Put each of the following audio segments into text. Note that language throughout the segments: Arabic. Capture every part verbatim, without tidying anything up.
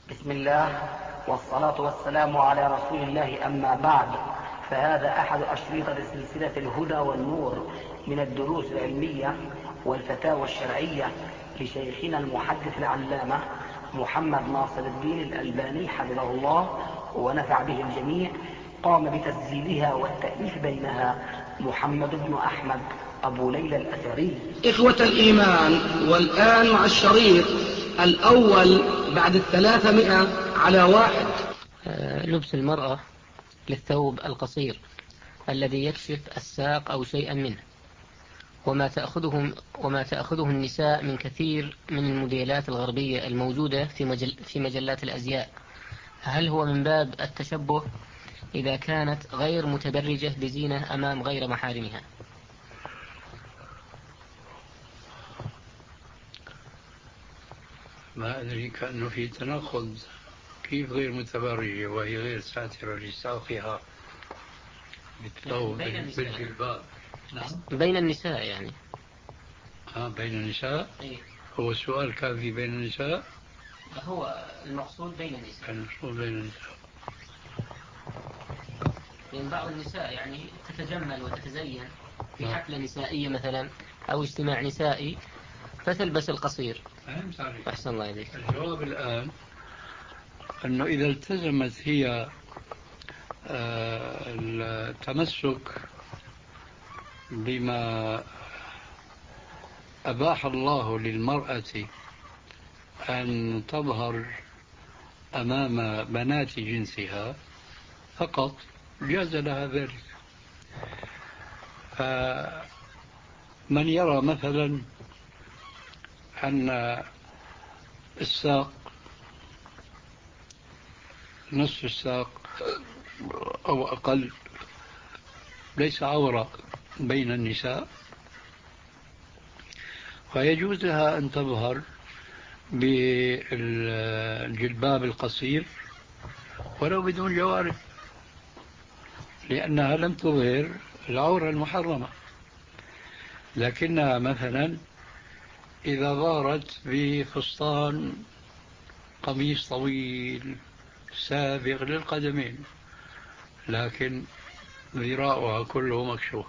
بسم الله والصلاة والسلام على رسول الله، أما بعد، فهذا أحد أشرطة سلسلة الهدى والنور من الدروس العلمية والفتاوى الشرعية لشيخنا المحدث العلامة محمد ناصر الدين الألباني حفظه الله ونفع به الجميع. قام بتسجيلها والتأليف بينها محمد بن أحمد أبو ليلى الأثري. إخوة الإيمان، والآن مع الشريط الأول بعد الثلاثمائة على واحد. لبس المرأة للثوب القصير الذي يكشف الساق أو شيئا منه، وما تأخذه, وما تأخذه النساء من كثير من الموديلات الغربية الموجودة في, مجل في مجلات الأزياء. هل هو من باب التشبه إذا كانت غير متبرجة بزينة أمام غير محارمها؟ ما أدري، كأنه في تناقض. كيف غير متبرجة وهي غير ساترة لساقها بالثوب بالجلباب؟ نعم، بين النساء يعني. آه بين النساء. إيه؟ هو السؤال كان في بين النساء. هو المقصود بين النساء. المقصود بين النساء. لأن بعض النساء يعني تتجمل وتتزين في حفلة نسائية مثلا أو اجتماع نسائي فتلبس القصير. أحسن الله إليك. الجواب الآن أنه إذا التزمت هي التمسك بما أباح الله للمرأة أن تظهر أمام بنات جنسها فقط، جاز لها ذلك. فمن يرى مثلا أن الساق نصف الساق أو أقل ليس عورة بين النساء، فيجوز لها أن تظهر بالجلباب القصير ولو بدون جوارب، لأنها لم تظهر العورة المحرمة. لكنها مثلا إذا ظهرت بفستان قميص طويل سابغ للقدمين لكن ذراعها كله مكشوف،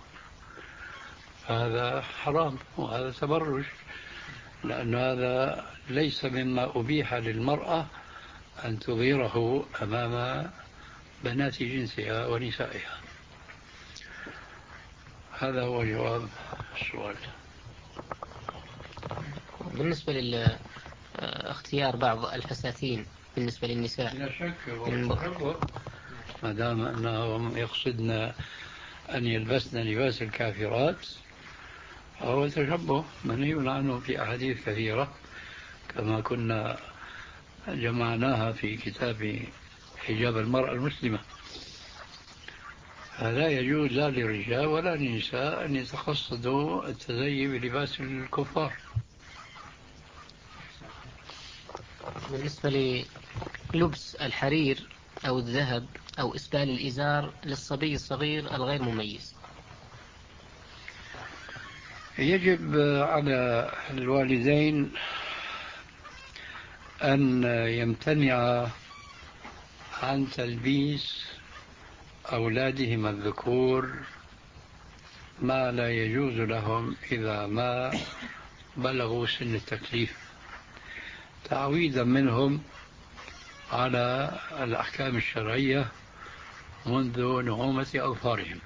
هذا حرام وهذا تبرج، لأن هذا ليس مما أبيح للمرأة أن تظهره أمام بنات جنسها ونسائها. هذا هو جواب السؤال. بالنسبة لاختيار بعض الفساتين بالنسبة للنساء، لا شك ما دام أنهم يقصدن أن يلبسن لباس الكافرات هو تشبه منهي عنه في أحاديث كثيرة، كما كنا جمعناها في كتاب حجاب المرأة المسلمة. فلا يجوز لا للرجال ولا للنساء أن يتقصدوا التزيي بلباس الكفار. بالنسبة للبس الحرير أو الذهب أو إسبال الإزار للصبي الصغير الغير مميز، يجب على الوالدين أن يمتنعا عن تلبيس أولادهم الذكور ما لا يجوز لهم إذا ما بلغوا سن التكليف، تعويدا منهم على الأحكام الشرعية منذ نعومة أظفارهم.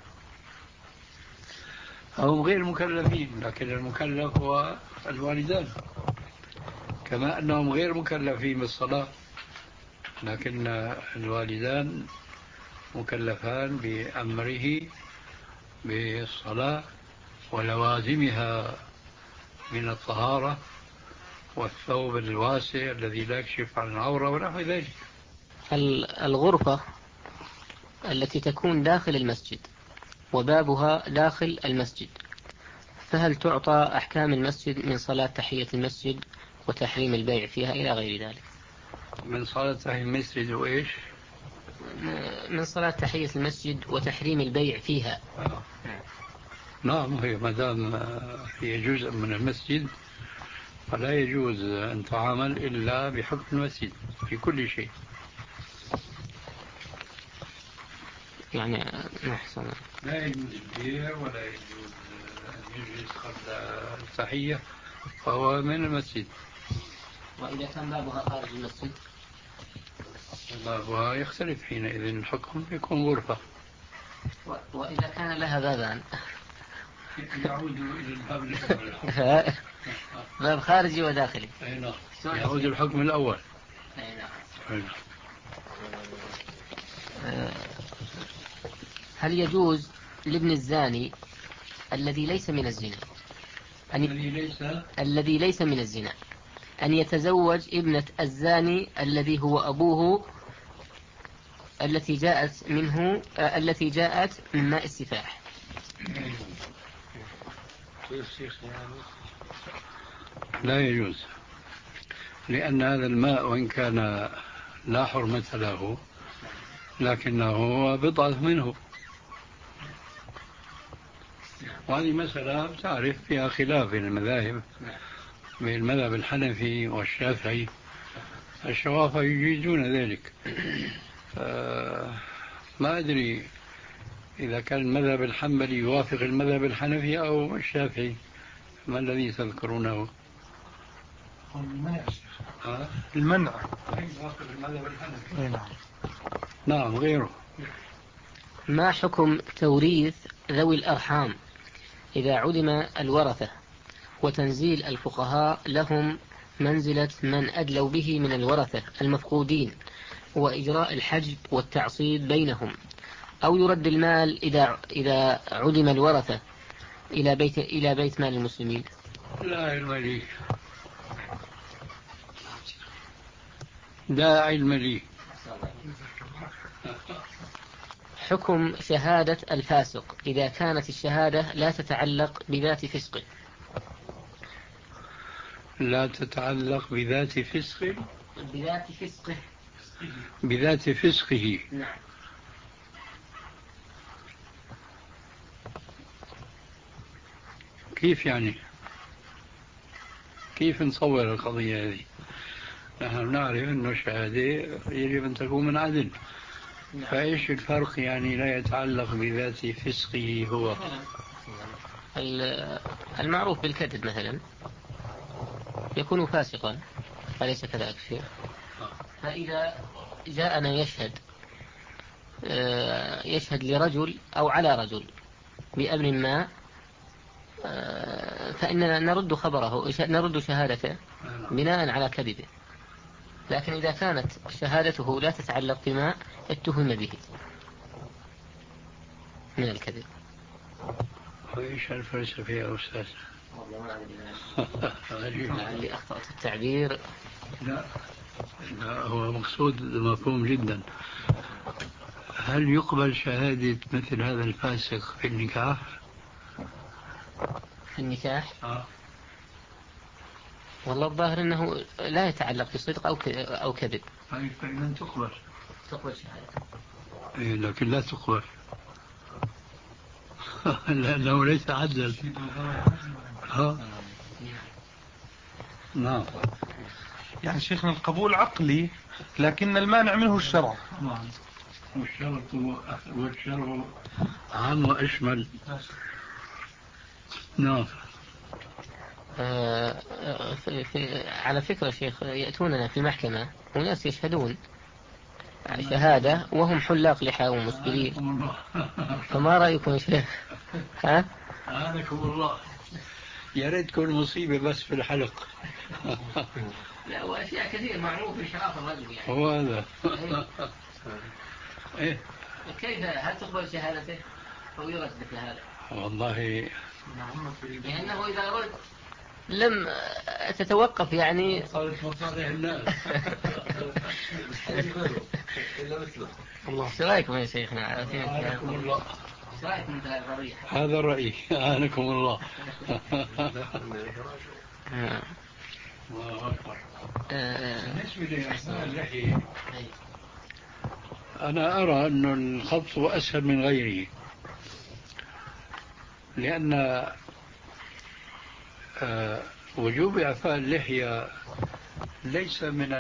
هم غير مكلفين، لكن المكلف هو الوالدان، كما أنهم غير مكلفين بالصلاة، لكن الوالدان مكلفان بأمره بالصلاة ولوازمها من الطهارة والثوب الواسع الذي لا يكشف عن العورة ونحو ذلك. الغرفة التي تكون داخل المسجد وبابها داخل المسجد، فهل تعطى أحكام المسجد من صلاة تحية المسجد وتحريم البيع فيها إلى غير ذلك؟ من صلاة تحية المسجد وإيش؟ من صلاة تحية المسجد وتحريم البيع فيها. نعم، هي ما دام هي جزء من المسجد فلا يجوز أن تعامل إلا بحكم المسجد في كل شيء. يعني نحسن. لا يجوز البيع ولا يجوز أن يجلس قبل التحية، فهو من المسجد. وإذا كان بابها خارج المسجد؟ بابها يختلف حينئذ، الحكم يكون غرفة. وإذا كان لها بابان؟ يعود إلى الباب الأول. باب خارجي وداخلي. أي نعم، يعود الحكم الأول. أي نعم. أي نعم. هل يجوز لابن الزاني الذي ليس من الزنا أن الذي ليس الذي ليس من الزنا أن يتزوج ابنة الزاني الذي هو أبوه التي جاءت منه آه التي جاءت من ماء السفاح؟ لا يجوز، لأن هذا الماء وإن كان لا حرمة له لكنه بضعة منه، وهذه مسألة تعرف فيها خلاف بين المذاهب، بين المذهب الحنفي والشافعي. الشوافع يجيزون ذلك. ما أدري إذا كان المذهب الحنبلي يوافق المذهب الحنفي أو الشافعي، ما الذي تذكرونه؟ المنع. المنع يوافق المذهب الحنفي. نعم. نعم، غيره. ما حكم توريث ذوي الأرحام إذا علم الورثة وتنزيل الفقهاء لهم منزلة من أدلوا به من الورثة المفقودين، وإجراء الحجب والتعصيب بينهم، أو يرد المال إذا إذا علم الورثة إلى بيت إلى بيت مال المسلمين؟ لا علم لي، لا علم لي. حكم شهادة الفاسق إذا كانت الشهادة لا تتعلق بذات فسقه؟ لا تتعلق بذات فسقه. بذات فسقه. بذات فسقه. نعم. كيف يعني؟ كيف نصور القضية هذه؟ نحن نعرف أن الشهادة يجب أن تكون من عدل. نعم. فإيش الفرق يعني لا يتعلق بذات فسقه هو؟ المعروف بالكذب مثلا يكون فاسقا، أليس كذلك شيء؟ فإذا جاءنا يشهد يشهد لرجل أو على رجل بأمر ما، فإننا نرد خبره، نرد شهادته بناء على كذبه. لكن إذا كانت شهادته لا تتعلق بما اتهم به من الكذب. وإيش الفلسفة يا أستاذ؟ لعلي أخطأت التعبير. لا. لا، هو مقصود مفهوم جدا. هل يقبل شهادة مثل هذا الفاسق في النكاح؟ في النكاح؟ آه. والله الظاهر أنه لا يتعلق بصدق أو أو كذب. طيب فإذا تقبل. تقبل شهادة. إيه، لكن لا تقبل لأنه ليس عدلا. ها؟ نعم. يعني شيخنا القبول عقلي لكن المانع منه الشرع. نعم. والشرط والشرع عام وأشمل. نعم. آه في في على فكرة شيخ، يأتوننا في المحكمة وناس يشهدون شهادة وهم حلاق لحى ومسبلين. فما رأيكم يا شيخ؟ ها؟ أعانكم الله. يا ريت تكون مصيبة بس في الحلق. لا، وأشياء كثير معروف بشرف الرجل يعني. هو هذا. إيه؟ كيف هل تقبل شهادته أو يرد مثل هذا؟ والله لأنه إذا رد لم تتوقف يعني صارت مصالح الناس. الله. ايش رايكم يا شيخنا؟ أعانكم الله. ايش رايكم في هذه القضية؟ هذا الرأي. أعانكم الله. الله أكبر. بالنسبة لأثناء اللحية أنا أرى أن الخط أسهل من غيره، لأن وجوب إعفاء اللحية ليس من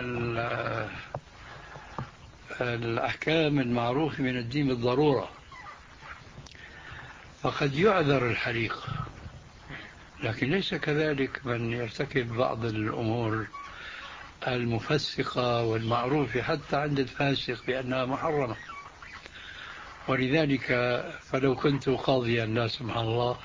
الأحكام المعروفة من الدين بالضرورة، فقد يعذر الحليق، لكن ليس كذلك من يرتكب بعض الأمور المفسقة والمعروفة حتى عند الفاسق بأنها محرمة. ولذلك فلو كنت قاضيا لا سمح الله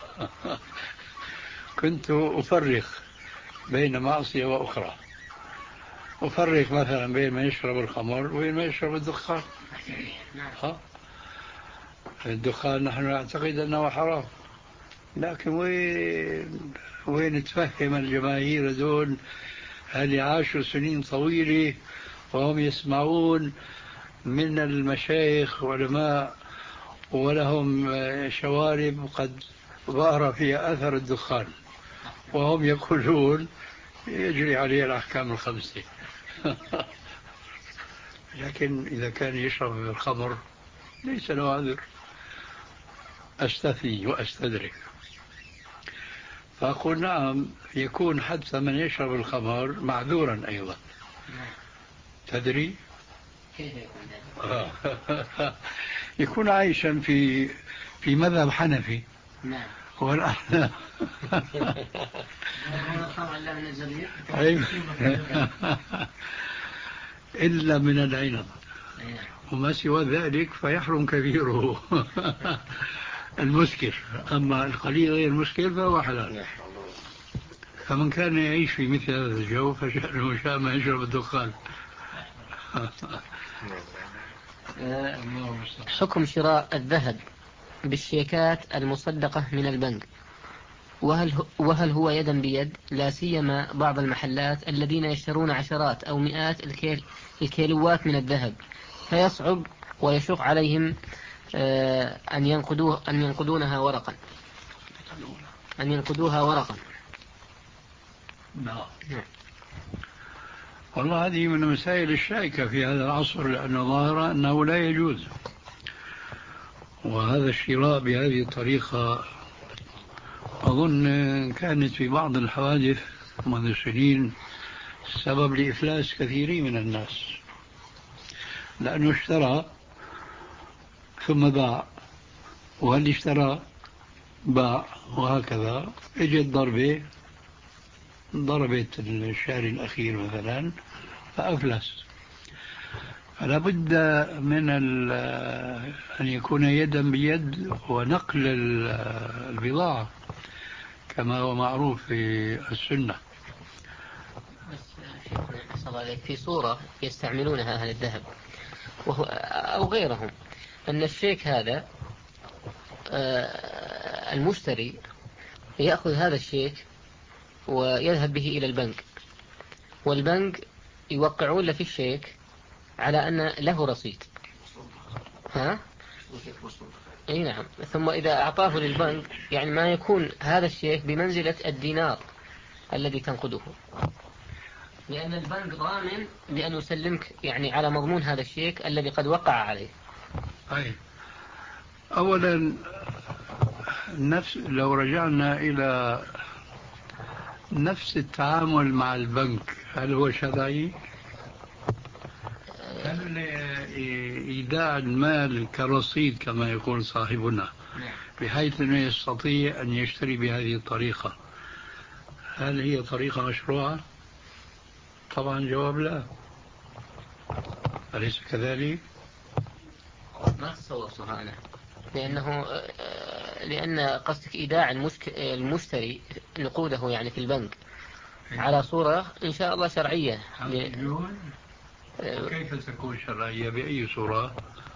كنت أفرق بين معصية وأخرى، أفرق مثلا بين ما يشرب الخمر وبين ما يشرب الدخان. ها؟ الدخان نحن نعتقد أنه حرام، لكن وين وين تفهم الجماهير دول اللي عاشوا سنين طويلة وهم يسمعون من المشايخ علماء ولهم شوارب قد ظهر فيها أثر الدخان، وهم يقولون يجري عليه الأحكام الخمسة. لكن إذا كان يشرب الخمر ليس له عذر. أستثني وأستدرك، فأقول نعم يكون حتى من يشرب الخمر معذورا أيضا. تدري يكون عايشا في في مذهب حنفي. نعم. والأحناف إلا من العنب وما سوى ذلك فيحرم كبيره المسكر، أما القليل غير المسكر فهو حلال. فمن كان يعيش في مثل هذا الجو فشأنه شاء ما يشرب الدخان. حكم شراء الذهب بالشيكات المصدقة من البنك، وهل وهل هو يدا بيد، لا سيما بعض المحلات الذين يشترون عشرات أو مئات الكيل الكيلوات من الذهب، فيصعب ويشق عليهم أن ينقدوه أن ينقدونها ورقا أن ينقدوها ورقا. نعم. والله هذه من المسائل الشائكة في هذا العصر، لأنه ظاهر أنه لا يجوز، وهذا الشراء بهذه الطريقة أظن كانت في بعض الحوادث منذ سنين سبب لإفلاس كثيرين من الناس، لأنه اشترى ثم باع، وهل اشترى باع، وهكذا اجت ضربة ضربت الشهر الأخير مثلا فأفلس. فلا بد من أن يكون يدا بيد ونقل البضاعة كما هو معروف في السنة. بس في صورة يستعملونها أهل الذهب وهو أو غيرهم، أن الشيك هذا المشتري يأخذ هذا الشيك ويذهب به إلى البنك، والبنك يوقعون له في الشيك على أن له رصيد. ها؟ أي نعم. ثم إذا أعطاه للبنك يعني ما يكون هذا الشيك بمنزلة الدينار الذي تنقده، لأن البنك ضامن بأن يسلمك يعني على مضمون هذا الشيك الذي قد وقع عليه. أي أولا نفس لو رجعنا إلى نفس التعامل مع البنك، هل هو شرعي؟ هل إيداع المال كرصيد كما يقول صاحبنا بحيث أنه يستطيع أن يشتري بهذه الطريقة، هل هي طريقة مشروعة؟ طبعا جواب لا، أليس كذلك؟ ما تصورتها أنا، لأنه لأن قصدك إيداع المشتري نقوده يعني في البنك على صورة إن شاء الله شرعية. كيف تكون شرعية؟ بأي صورة؟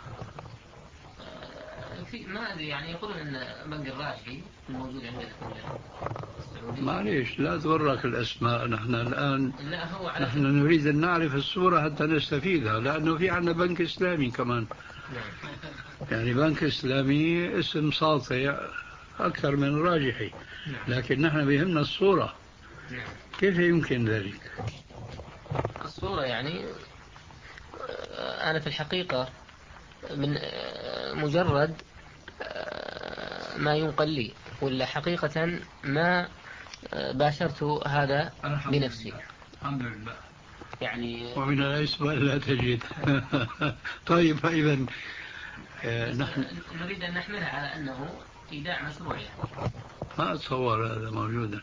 في ما أدري يعني يقولون أن بنك الراجحي الموجود عندنا في معليش لا تغرك الأسماء، نحن الآن لا هو نحن نريد أن نعرف الصورة حتى نستفيدها، لأنه في عنا بنك إسلامي كمان. يعني بنك إسلامي اسم ساطع أكثر من راجحي، لكن نحن بهمنا الصورة. كيف يمكن ذلك؟ الصورة يعني أنا في الحقيقة من مجرد ما ينقل لي، ولا حقيقة ما باشرت هذا الحمد بنفسي. لله. الحمد لله. يعني ومن الأسباب لا تجد. طيب فإذا نحن نريد أن نحملها على أنه إيداع مشروع يعني. ما أتصور هذا موجودا.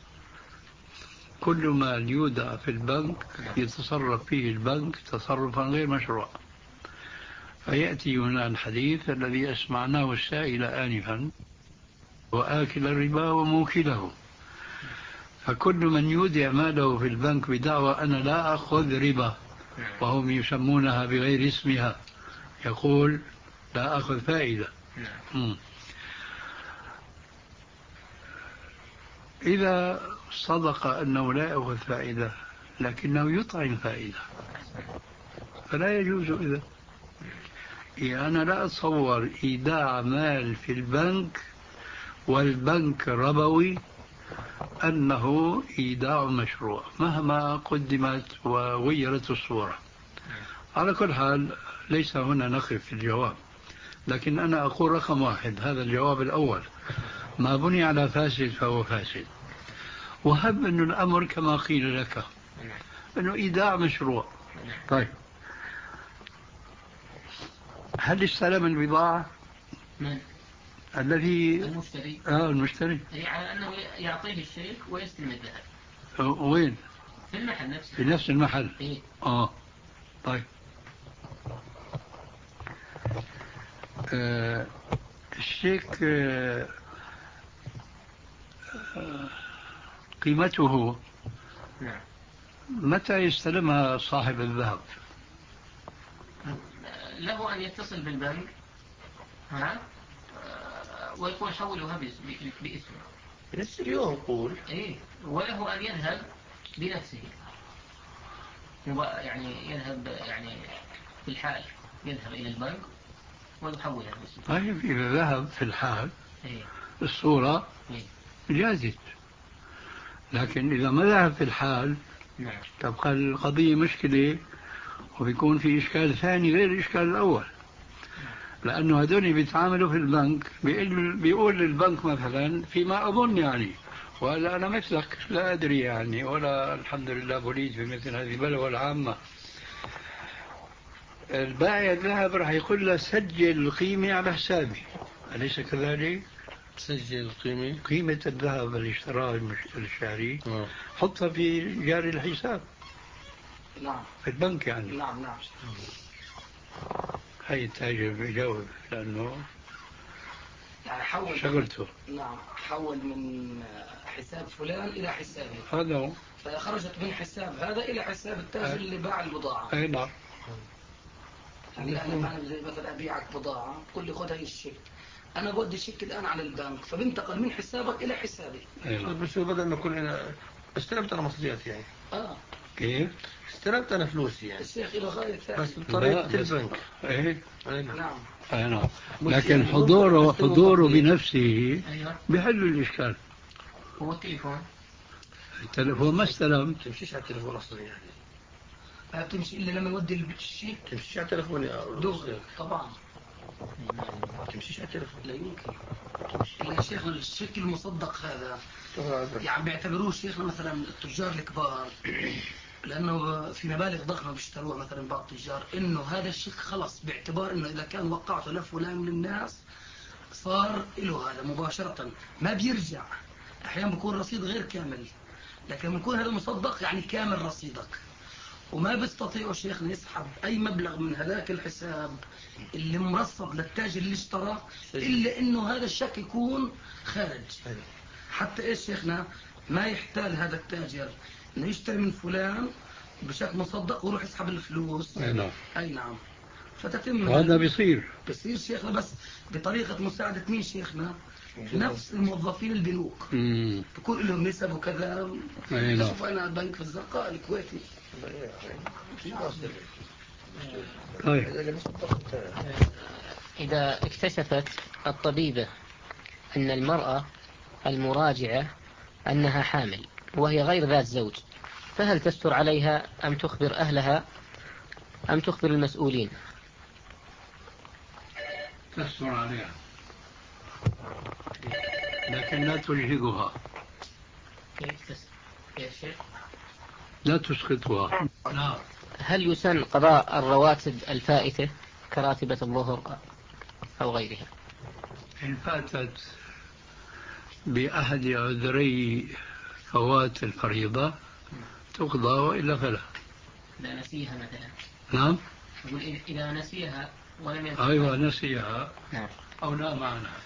كل ما يودع في البنك يتصرف فيه البنك تصرفا غير مشروع. فيأتي هنا الحديث الذي أسمعناه السائل آنفا وآكل الربا وموكله. فكل من يودع ماله في البنك بدعوى أنا لا أخذ ربا وهم يسمونها بغير اسمها، يقول لا أخذ فائدة. م. إذا صدق أنه لا يأخذ فائدة لكنه يطعم فائدة فلا يجوز. إذا يعني أنا لا أتصور إيداع مال في البنك والبنك ربوي أنه إيداع مشروع مهما قدمت وغيرت الصورة. على كل حال ليس هنا نقف في الجواب، لكن أنا أقول رقم واحد، هذا الجواب الأول، ما بني على فاسد فهو فاسد. وهب أن الأمر كما قيل لك أنه إيداع مشروع. طيب هل استلم البضاعة؟ من؟ الذي المشتري. آه المشتري. هي على أنه يعطيه الشيك ويستلم الذهب. وين؟ في المحل نفسه. في نفس المحل. إيه؟ آه طيب. آه الشيك آه آه قيمته نعم. متى يستلمها صاحب الذهب؟ له أن يتصل بالبنك ها ويقول حولها باسمه نفس اليوم قول. إيه، وله أن يذهب بنفسه يعني يذهب يعني في الحال يذهب إلى البنك ويحولها باسمه. طيب إذا ذهب في الحال إيه؟ الصورة إيه؟ جازت، لكن إذا ما ذهب في الحال نعم. تبقى القضية مشكلة وبيكون في إشكال ثاني غير الإشكال الأول. لأنه هذول بيتعاملوا في البنك بيقول, بيقول للبنك مثلا فيما أظن يعني، ولا أنا مثلك لا أدري يعني، ولا الحمد لله بوليد في مثل هذه البلوى العامة. البائع الذهب راح يقول له سجل القيمة على حسابي، أليس كذلك؟ سجل القيمة، قيمة الذهب اللي اشتراه الشاري آه. حطها في جاري الحساب. نعم. في البنك يعني. نعم نعم. هاي التاجر بيجاوب لأنه يعني حول شغلته. نعم، حول من حساب فلان إلى حسابه. هذا هو. فخرجت من حساب هذا إلى حساب التاجر اللي باع البضاعة. أي نعم. يعني أنا ما زي مثلا أبيعك بضاعة تقول لي خذ هاي الشيك، أنا بودي الشيك الآن على البنك فبنتقل من حسابك إلى حسابي. أي نعم. بس بدل ما كل أنا استلمت أنا مصريات يعني. آه. كيف؟ استلمت أنا فلوسي يعني. الشيخ إلى غاية ثانية. بس بطريقة البنك. إيه؟ نعم. أي نعم. مش لكن يعني حضوره ممكن أستلم حضوره مصريات. بنفسه أيوة. بيحل الإشكال. هو التليفون. التليفون ما استلم. تمشيش على التليفون أصلا يعني. ما بتمشي إلا لما يودي الشيك. تمشيش على التليفون يا دغري طبعا. تمشيش على التليفون. لا يمكن. إلا شيخ الشيك المصدق هذا يعني بيعتبروه شيخنا مثلا التجار الكبار، لأنه في مبالغ ضخمة بيشتروها مثلا بعض التجار، إنه هذا الشيك خلص باعتبار إنه إذا كان وقعته لفلان من الناس صار له هذا مباشرة ما بيرجع. أحيانا بيكون رصيد غير كامل، لكن بيكون هذا مصدق يعني كامل رصيدك، وما بيستطيعوا شيخنا يسحب أي مبلغ من هذاك الحساب اللي مرصد للتاجر اللي اشترى إلا إنه هذا الشك يكون خارج. حتى إيش شيخنا ما يحتال هذا التاجر إنه يشتري من فلان بشكل مصدق ويروح يسحب الفلوس. أي نعم. أي نعم. فتتم هذا بيصير بيصير شيخنا بس بطريقة مساعدة مين شيخنا؟ نفس الموظفين البنوك بكون لهم نسب وكذا. شوف أنا البنك في الزرقاء الكويتي. طيب. إذا اكتشفت الطبيبة أن المرأة المراجعة أنها حامل وهي غير ذات زوج، فهل تستر عليها أم تخبر أهلها أم تخبر المسؤولين؟ تستر عليها لكن لا تلهقها. كيف تس... يا شيخ؟ لا تسقطها. نعم. هل يسن قضاء الرواتب الفائتة كراتبة الظهر أو غيرها؟ إن فاتت بأحد عذري فوات الفريضة تقضى وإلا فلا. إذا نسيها مثلا. نعم. أقول إذا نسيها ولم يذكرها. أيوة نسيها. نعم. أو نام عنها.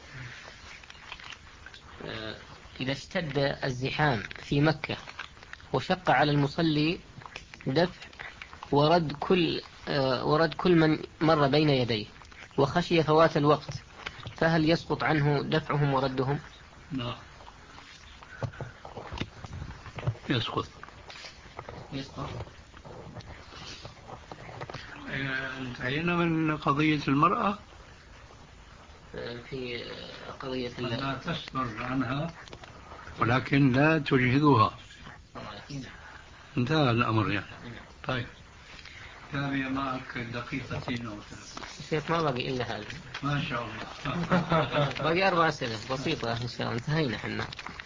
إذا اشتد الزحام في مكة وشق على المصلي دفع ورد كل ورد كل من مر بين يديه وخشي فوات الوقت، فهل يسقط عنه دفعهم وردهم؟ لا يسقط. يسقط. انتهينا من قضية المرأة. في قضية لا تسبر عنها ولكن لا تجهدها. انتهى الأمر يعني. طيب تابع معك دقيقتين أو ثلاث. شيخ ما بقي إلا هذا. ما شاء الله. باقي أربع أسئلة بسيطة إن شاء الله انتهينا احنا.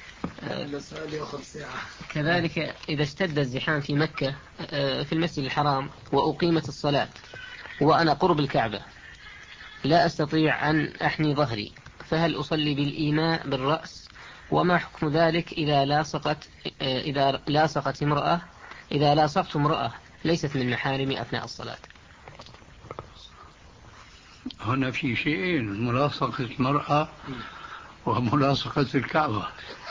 كذلك إذا اشتد الزحام في مكة في المسجد الحرام وأقيمت الصلاة وأنا قرب الكعبة لا أستطيع أن أحني ظهري، فهل أصلي بالإيماء بالرأس؟ وما حكم ذلك إذا لاصقت إذا لاصقت امرأة إذا لاصقت امرأة ليست من محارمي أثناء الصلاة؟ هنا في شيئين، ملاصقة المرأة وملاصقة الكعبة.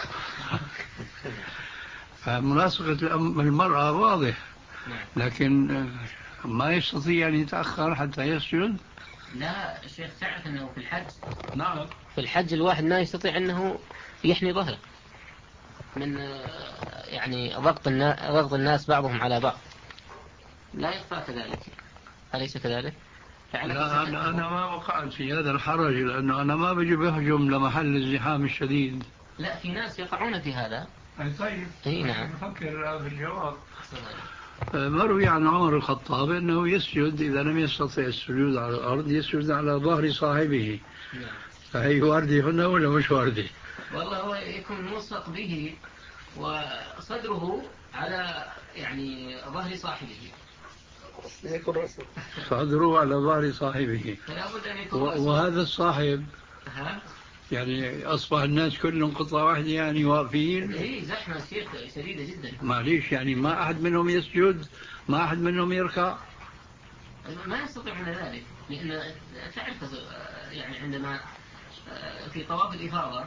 فملاصقة المرأة واضح، لكن ما يستطيع أن يتأخر حتى يسجد. لا الشيخ تعرف أنه في الحج. نعم. في الحج الواحد ما يستطيع أنه يحني ظهره من يعني ضغط الناس, ضغط الناس بعضهم على بعض. لا يخفى كذلك، أليس كذلك؟ لا أنا, أنا ما وقعت في هذا الحرج، لأنه أنا ما بجي بهجم لمحل الزحام الشديد. لا في ناس يقعون في هذا. أي طيب. أي نعم. نفكر في الجواب. مروي عن عمر الخطاب أنه يسجد إذا لم يستطع السجود على الأرض يسجد على ظهر صاحبه. نعم. فهي واردة هنا ولا مش واردة؟ والله هو يكون ملصق به وصدره على يعني ظهر صاحبه. صدره على ظهر صاحبه. وهذا الصاحب ها؟ يعني أصبح الناس كلهم قطعة واحدة يعني واقفين. إيه زحمة شيخ شديدة جدا. معليش يعني ما أحد منهم يسجد، ما أحد منهم يركع. ما يستطيعون ذلك، لأن تعرف يعني عندما في طواف الإفاضة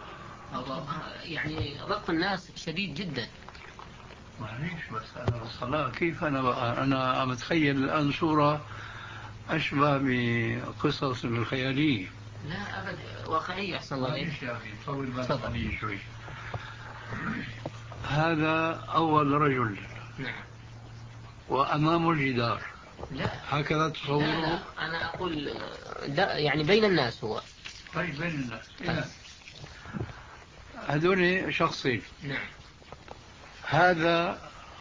يعني ضغط الناس شديد جدا. معليش بس أنا بالصلاة كيف أنا بقى أنا متخيل الآن صورة أشبه بقصص الخيالية. لا أبد واقعية أحسن الله عليك. طول بالك شوي. هذا أول رجل. نعم. وأمامه الجدار. لا هكذا تصوره. لا لا أنا أقول لا يعني بين الناس هو. طيب بين الناس. إيه. هذول شخصين. نعم. هذا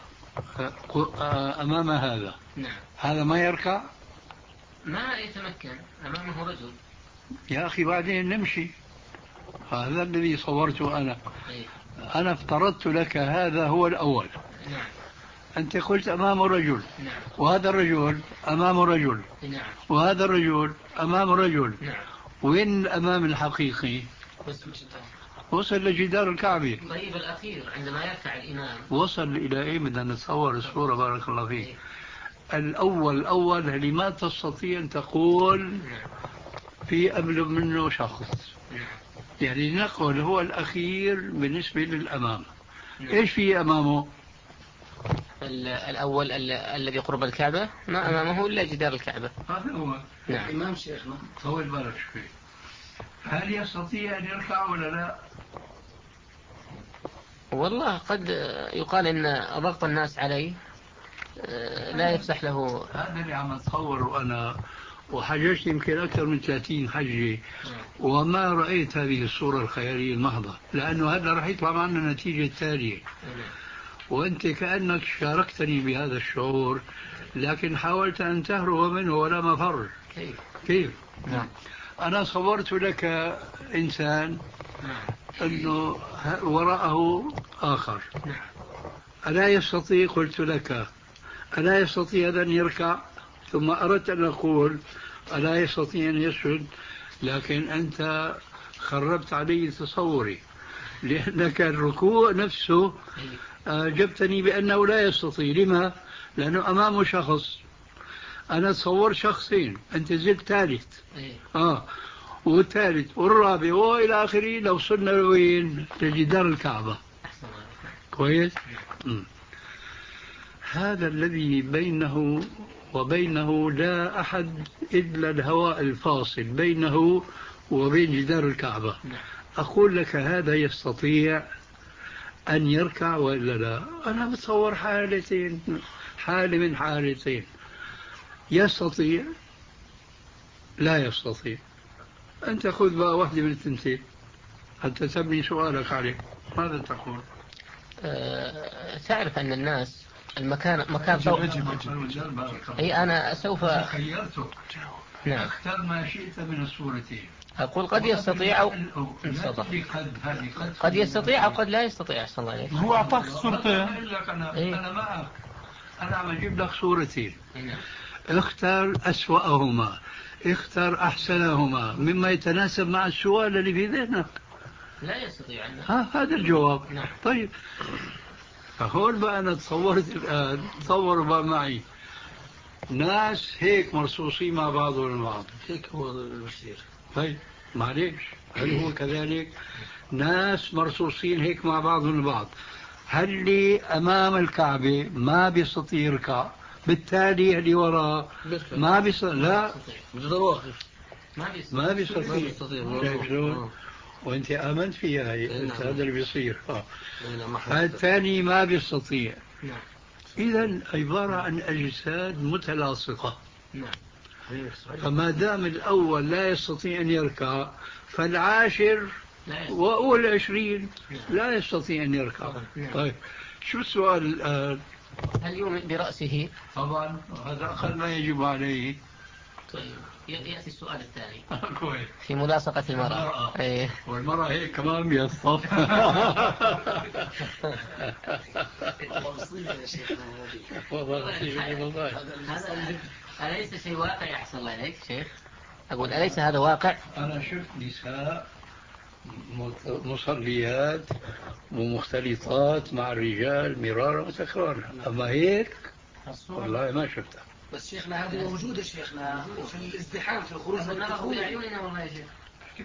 أمام هذا. نعم. هذا ما يركع. ما يتمكن أمامه رجل. يا أخي بعدين نمشي. هذا الذي صورته أنا. أيه. أنا افترضت لك هذا هو الأول. نعم. أنت قلت أمامه رجل. نعم. وهذا الرجل أمامه رجل. نعم. وهذا الرجل أمامه رجل. نعم. وين الأمام الحقيقي؟ وصل لجدار الكعبة. طيب الأخير عندما يركع الإمام وصل إلى إيه؟ بدنا نتصور الصورة بارك الله فيك. أيه. الأول الأول اللي ما تستطيع أن تقول في أبلغ منه شخص. يعني نقول هو الأخير بالنسبة للأمام. إيش في أمامه؟ الأول الذي قرب الكعبة ما أمامه إلا جدار الكعبة. هذا هو. نعم. الإمام شيخنا طول بالك شوي. هل يستطيع أن يركع ولا لا؟ والله قد يقال إن ضغط الناس عليه لا يفسح له. هذا اللي عم أتصوره أنا، وحججت يمكن أكثر من ثلاثين حجة وما رأيت هذه الصورة الخيالية المحضة، لأنه هذا رح يطلع معنا النتيجة التالية. وأنت كأنك شاركتني بهذا الشعور، لكن حاولت أن تهرب منه ولا مفر. كيف؟ كيف؟ نعم. أنا صورت لك إنسان أنه وراءه آخر. ألا يستطيع؟ قلت لك ألا يستطيع أن يركع؟ ثم أردت أن أقول ألا يستطيع أن يسجد، لكن أنت خربت علي تصوري، لأنك الركوع نفسه جبتني بأنه لا يستطيع. لما؟ لأنه أمامه شخص، أنا تصور شخصين، أنت زلت ثالث آه والثالث والرابع وإلى آخره. لو صرنا وين؟ لجدار الكعبة. كويس. م. هذا الذي بينه وبينه لا أحد إلا الهواء الفاصل بينه وبين جدار الكعبة. أقول لك هذا يستطيع أن يركع وإلا لا؟ أنا بتصور حالتين، حالة من حالتين، يستطيع لا يستطيع. أنت خذ بقى واحدة من التنتين حتى تبني سؤالك عليه. ماذا تقول؟ أه تعرف أن الناس المكان مكان طو... أي أنا سوف خيرتك. نعم. اختر ما شئت من الصورتين. أقول قد يستطيع أو قد, قد يستطيع أو قد لا يستطيع. أحسن الله عليك. هو أعطاك الصورتين. أنا, إيه؟ أنا معك، أنا عم أجيب لك صورتين. اختر أسوأهما، اختر أحسنهما مما يتناسب مع السؤال اللي في ذهنك. لا يستطيع. ها هذا الجواب. نعم. طيب هون بقى أنا تصورت الآن، تصوروا بقى معي ناس هيك مرصوصين مع بعضهم البعض. هيك هو المسير. طيب معليش، هل هو كذلك؟ ناس مرصوصين هيك مع بعضهم البعض، هل اللي أمام الكعبة ما بيستطيع يركع، بالتالي اللي وراء ما بيستطيع. لا ما بيستطيع. وانت آمنت فيها هي. هذا اللي بيصير. هذا الثاني ما بيستطيع. إذن عبارة عن أجساد متلاصقة. فما دام الأول لا يستطيع أن يركع، فالعاشر وأول عشرين لا يستطيع أن يركع. طيب شو السؤال الآن؟ هل يؤمن برأسه؟ طبعا هذا أقل ما يجب عليه. طيب يأتي السؤال الثاني. كويس. في ملاصقة المرأة. ايه. والمرأة هيك كمان بيصطف. أليس شيء واقع يحصل الله عليك شيخ؟ أقول أليس هذا واقع؟ أنا شفت نساء مصليات ومختلطات مع الرجال مرارا وتكرارا، أما هيك والله ما شفتها. بس شيخنا هذه موجودة شيخنا في الازدحام في الخروج والدخول. والله يا شيخ.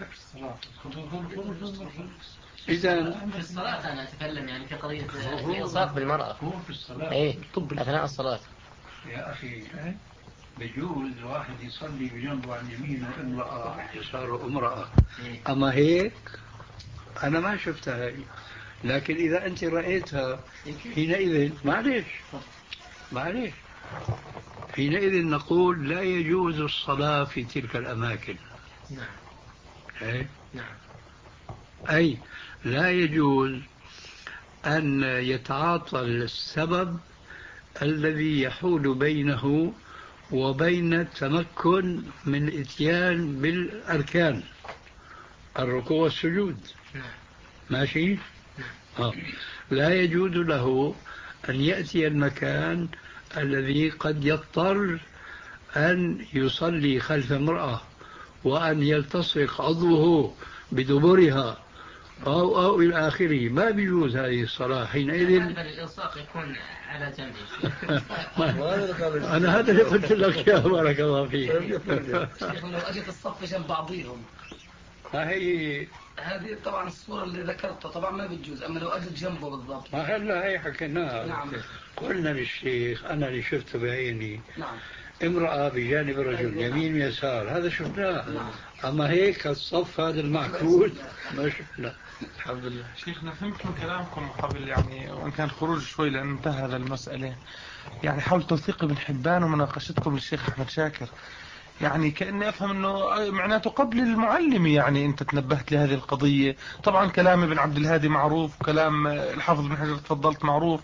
إذا في الصلاة أنا أتكلم يعني في قضية الإلصاق بالمرأة. هو في الصلاة. إيه أثناء الصلاة. يا أخي بجوز واحد يصلي بجنبه عن يمينه امرأة عن يساره امرأة، أما هيك أنا ما شفتها هي. لكن إذا أنت رأيتها حينئذ معليش معليش حينئذ نقول لا يجوز الصلاة في تلك الأماكن. نعم. أي؟ نعم. أي لا يجوز أن يتعاطى السبب الذي يحول بينه وبين التمكن من الاتيان بالأركان الركوع والسجود. ماشي؟ آه. لا يجوز له أن يأتي المكان الذي قد يضطر أن يصلي خلف امرأة وأن يلتصق عضوه بدبرها أو أو إلى آخره. ما بيجوز هذه الصلاة حينئذ. الإلصاق يكون على جنبه. أنا هذا اللي قلت لك يا بارك الله فيك. لو أجت الصف جنب بعضيهم ما هي هذه طبعا الصورة اللي ذكرتها طبعا ما بتجوز، أما لو أجت جنبه بالضبط. ما هلا هي حكيناها. نعم. قلنا للشيخ أنا اللي شفته بعيني. نعم. امرأة بجانب الرجل يمين ويسار، هذا شفناه. أما هيك الصف هذا المعقول ما شفنا. الحمد لله. شيخنا فهمت من كلامكم قبل يعني وإن كان خروج شوي لأن انتهى هذا المسألة، يعني حول توثيق ابن حبان ومناقشتكم للشيخ أحمد شاكر، يعني كأني أفهم أنه معناته قبل المعلمي، يعني أنت تنبهت لهذه القضية. طبعا كلام ابن عبد الهادي معروف وكلام الحافظ بن حجر تفضلت معروف،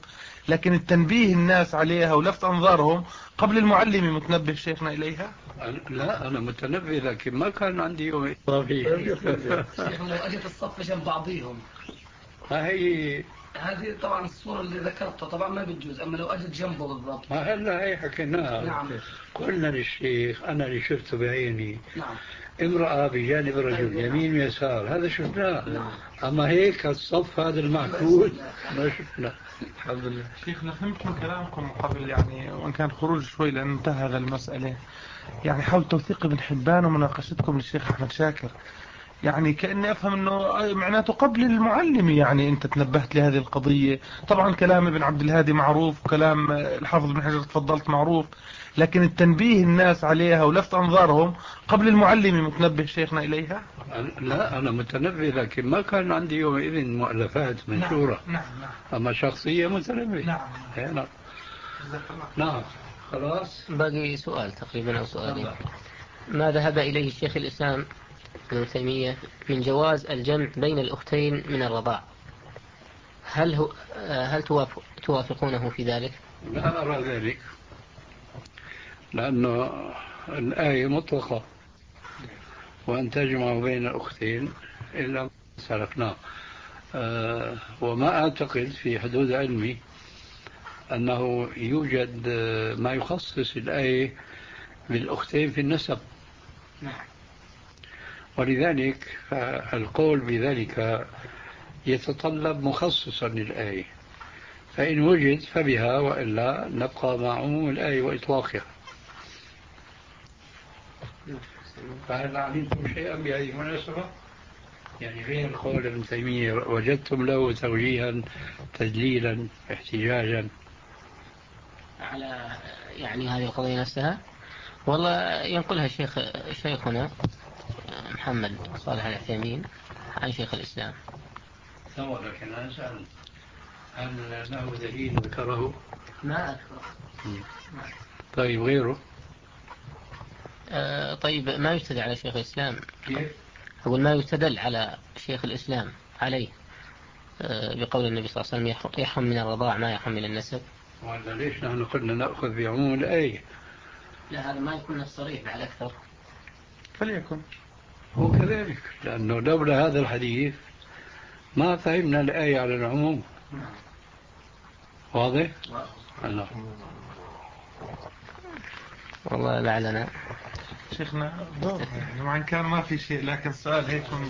لكن التنبيه الناس عليها ولفت أنظارهم قبل المعلم متنبه شيخنا إليها. لا أنا متنبه لكن ما كان عندي يوم إضافي. شيخنا لو أجت الصف جنب بعضيهم ما هي هذه طبعا الصورة اللي ذكرتها طبعا ما بتجوز، أما لو أجت جنبه بالضبط. ما هلا هي حكيناها. نعم. قلنا للشيخ أنا اللي شفته بعيني نعم. امرأة بجانب رجل يمين ويسار، هذا شفناه. أما هيك الصف هذا المعقول ما شفنا. الحمد لله. شيخنا فهمت من كلامكم قبل يعني وإن كان خروج شوي لأن انتهى هذا المسألة، يعني حول توثيق ابن حبان ومناقشتكم للشيخ أحمد شاكر، يعني كأني أفهم أنه معناته قبل المعلم يعني أنت تنبهت لهذه القضية. طبعا كلام ابن عبد الهادي معروف وكلام الحافظ بن حجر تفضلت معروف، لكن التنبيه الناس عليها ولفت أنظارهم قبل المعلم متنبه شيخنا إليها. لا أنا متنبه لكن ما كان عندي يومئذ مؤلفات منشورة. نعم نعم. أما شخصية متنبه. نعم نعم. نعم. خلاص. باقي سؤال تقريبا أو سؤالين. ما ذهب إليه الشيخ الإسلام ابن تيمية من جواز الجمع بين الأختين من الرضاع، هل هو هل توافق توافقونه في ذلك؟ لا أرى ذلك، لأنه الآية مطلقة وأن تجمع بين الأختين إلا ما سلفناه. أه وما أعتقد في حدود علمي أنه يوجد ما يخصص الآية بالأختين في النسب، ولذلك القول بذلك يتطلب مخصصا للآية، فإن وجد فبها وإلا نبقى مع عموم الآية وإطلاقها. فهل علمتم شيئا بهذه المناسبة؟ يعني غير قول ابن تيمية وجدتم له توجيها تدليلا احتجاجا على يعني هذه القضية نفسها؟ والله ينقلها الشيخ شيخنا محمد صالح العثيمين عن شيخ الإسلام. سواء، لكن أنا أسأل هل له دليل ذكره؟ ما أذكر. طيب غيره؟ آه طيب ما يستدل على شيخ الإسلام؟ كيف؟ أقول ما يستدل على شيخ الإسلام عليه آه بقول النبي صلى الله عليه وسلم يحرم من الرضاع ما يحرم من النسب. وعلى ليش نحن قلنا نأخذ بعموم الآية؟ لا هذا ما يكون صريح بعد أكثر. فليكن هو كذلك، لأنه لولا هذا الحديث ما فهمنا الآية على العموم. واضح؟ الله. والله لعلنا شيخنا دور يعني وإن كان ما في شيء، لكن سؤال هيك من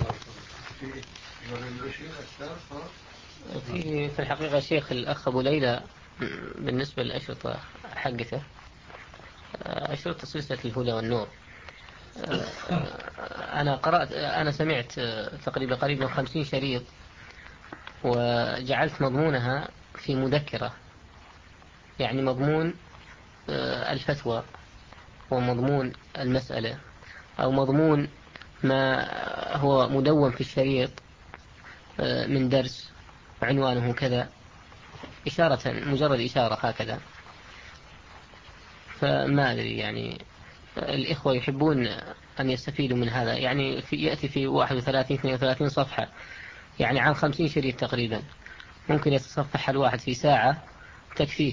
في في الحقيقة شيخ الأخ أبو ليلى بالنسبة للأشرطة حقته، أشرطة سلسلة الهدى والنور، أنا قرأت أنا سمعت تقريبا قريبا خمسين شريط وجعلت مضمونها في مذكرة، يعني مضمون الفتوى ومضمون المسألة أو مضمون ما هو مدون في الشريط من درس عنوانه كذا، إشارة مجرد إشارة هكذا. فما أدري يعني الإخوة يحبون أن يستفيدوا من هذا، يعني في يأتي في واحد وثلاثين اثنين وثلاثين صفحة، يعني عن خمسين شريط تقريبا، ممكن يتصفح الواحد في ساعة تكفيه.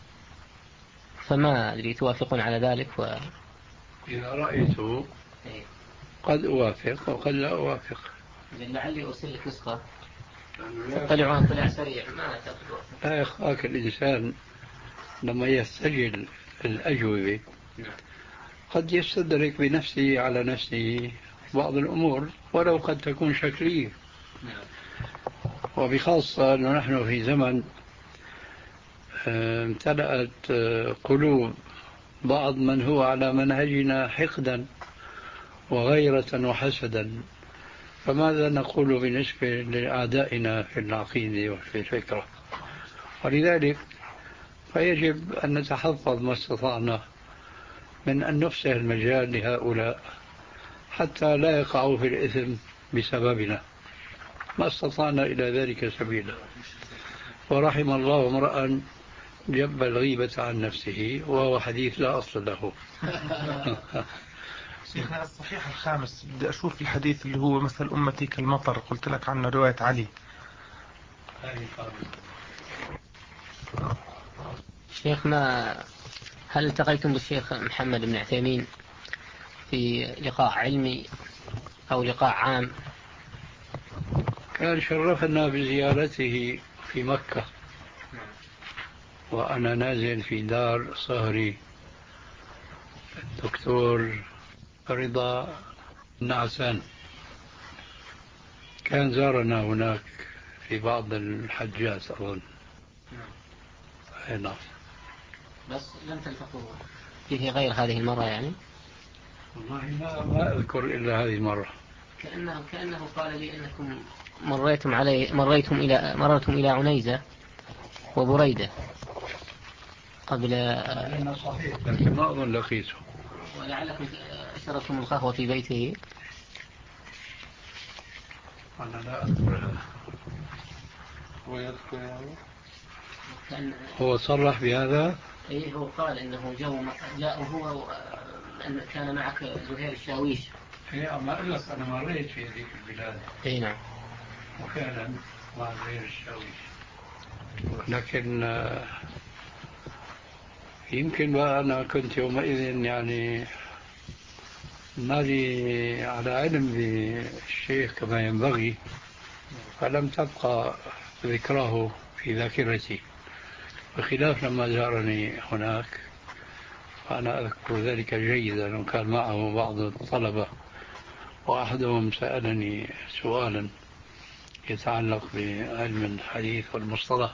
فما أدري توافقون على ذلك؟ و... إذا رأيته قد أوافق وقد لا أوافق. لعلي أرسل لك نسخة تطلعون اطلاع سريع ما تأخذ. لا يخاك الإنسان لما يستجل الأجوبة قد يستدرك بنفسه على نفسه بعض الأمور ولو قد تكون شكلية، وبخاصة أنه نحن في زمن امتلأت قلوب بعض من هو على منهجنا حقدا وغيرة وحسدا، فماذا نقول بالنسبة لأعدائنا في العقيدة وفي الفكرة؟ ولذلك فيجب أن نتحفظ ما استطعنا من أن نفسح المجال لهؤلاء حتى لا يقعوا في الإثم بسببنا، ما استطعنا إلى ذلك سبيلا. ورحم الله امرأ جب الغيبة عن نفسه وهو حديث لا أصل له. شيخنا الصحيح الخامس بدي أشوف الحديث اللي هو مثل أمتي كالمطر، قلت لك عنه رواية علي. شيخ، ما هل التقيتم بالشيخ محمد بن عثيمين في لقاء علمي أو لقاء عام؟ كان شرفنا بزيارته في مكة وأنا نازل في دار صهري الدكتور رضا النعسان، كان زارنا هناك في بعض الحجات أظن. نعم. بس لم تلتقوا فيه غير هذه المرة يعني؟ والله ما, ما أذكر إلا هذه المرة. كأنه كأنه قال لي أنكم مريتم علي مريتم إلى مررتم إلى عنيزة وبريدة قبل. صحيح، لكن ما أظن لقيته. ولعلكم شربتم القهوة في بيته. أنا لا أذكر هذا. هو يذكر يعني؟ كان هو صرح بهذا؟ إيه، هو قال إنه جو جاء هو أن كان معك زهير الشاويش. إيه، ما أقول لك أنا مريت في هذيك البلاد. إيه نعم. وفعلا مع زهير الشاويش، لكن آه، يمكن بقى أنا كنت يومئذ يعني مالي على علم بالشيخ كما ينبغي، فلم تبقى ذكراه في ذاكرتي، بخلاف لما زارني هناك فأنا أذكر ذلك جيدا. وكان معه بعض الطلبة وأحدهم سألني سؤالا يتعلق بعلم الحديث والمصطلح،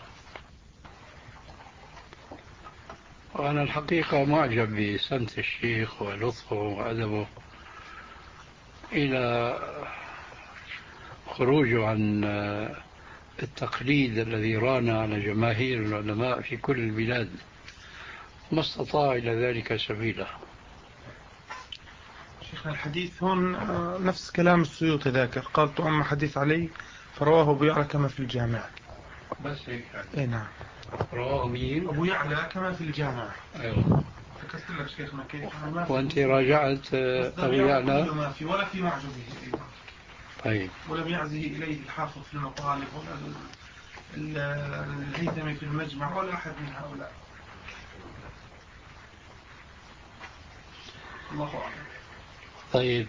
وأنا الحقيقة معجب بسمت الشيخ ولطفه وأدبه إلى خروجه عن التقليد الذي ران على جماهير العلماء في كل البلاد، ما استطاع إلى ذلك سبيلا. شيخنا الحديث هون نفس كلام السيوطي ذاكر، قال طعم حديث علي فرواه أبو يعلى كما في الجامع. بس هيك يعني. اي نعم. رواه مين؟ أبو يعلى كما في الجامع. أيوه. ذكرت لك شيخنا كيف. وأنت راجعت أبو يعلى؟ ما في ولا في معجبه أيضا. طيب. ولم يعزه إليه الحافظ في المطالب ولا الهيثمي في المجمع ولا أحد من هؤلاء. الله أعلم. طيب،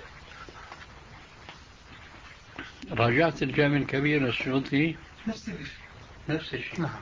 راجعت الجامع الكبير السيوطي؟ نفس الشيء. نفس الشيء. نعم.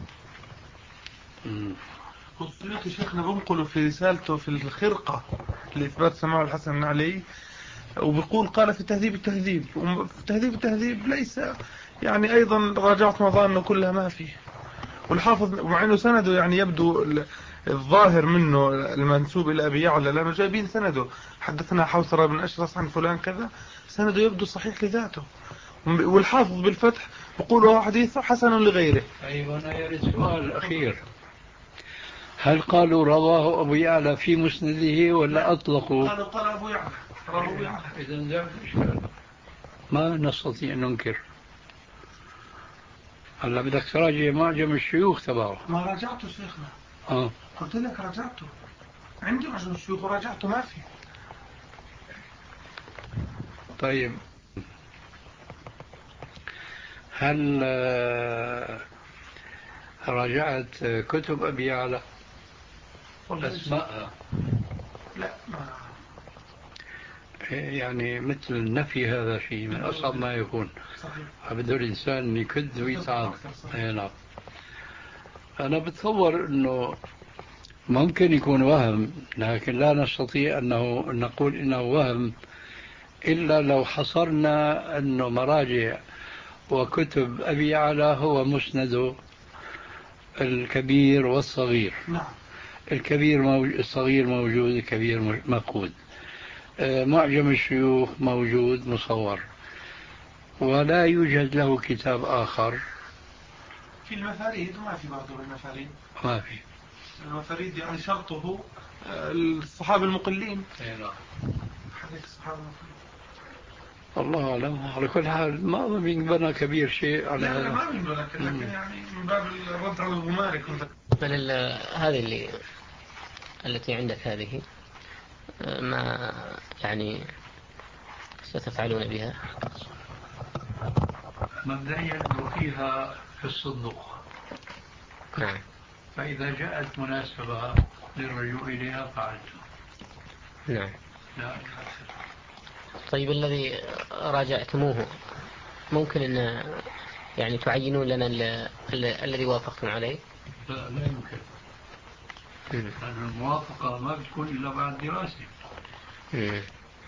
مم. والسيوطي شيخنا بنقله في رسالته في الخرقة لإثبات سماع الحسن بن علي، وبيقول قال في تهذيب التهذيب، وفي تهذيب التهذيب ليس يعني أيضا راجعت مظانه كلها ما فيه. والحافظ مع أنه سنده يعني يبدو الظاهر منه المنسوب إلى أبي يعلى لأنه جايبين سنده، حدثنا حوثرة بن أشرس عن فلان كذا، سنده يبدو صحيح لذاته. والحافظ بالفتح يقول هو حديث حسن لغيره. أيوة، أنا يريد سؤال الأخير، هل قالوا رواه أبو يعلى في مسنده ولا أطلقوا؟ قالوا قال أبو يعلى رواه أبو يعلى. إذن ذاك إشكال ما نستطيع أن ننكر. هلا بدك تراجع معجم الشيوخ تبعه. ما راجعته شيخنا. اه قلت لك راجعته، عندي معجم الشيوخ وراجعته ما في. طيب، هل راجعت كتب أبي يعلى أسماءها؟ لا ما يعني مثل النفي هذا شيء من أصعب ما يكون. صحيح. بده الإنسان يكد ويتعب. نعم. أنا بتصور أنه ممكن يكون وهم، لكن لا نستطيع أنه نقول إنه وهم إلا لو حصرنا أنه مراجع وكتب أبي يعلى هو مسند الكبير والصغير. نعم. الكبير موجود، الصغير موجود، الكبير مفقود. معجم الشيوخ موجود مصور، ولا يوجد له كتاب آخر. في المفاريد ما في برضه المفاريد. ما في المفاريد يعني شرطه الصحابة المقلين. نعم. حديث الصحابة المقلين. الله أعلم. على كل حال ما أظن ينبنى كبير شيء على لا هذا. لا ما بينه، لكن, لكن يعني من باب الرد على الغمارك. بل هذه اللي التي عندك هذه ما يعني ستفعلون بها؟ مبدئيا فيها في الصندوق نعم. فإذا جاءت مناسبة للرجوع إليها فعلت. نعم. لا. طيب الذي راجعتموه ممكن أن يعني تعينون لنا ال ال الذي وافقتم عليه؟ لا لا يمكن. لأن الموافقة ما بتكون إلا بعد دراسة. مم.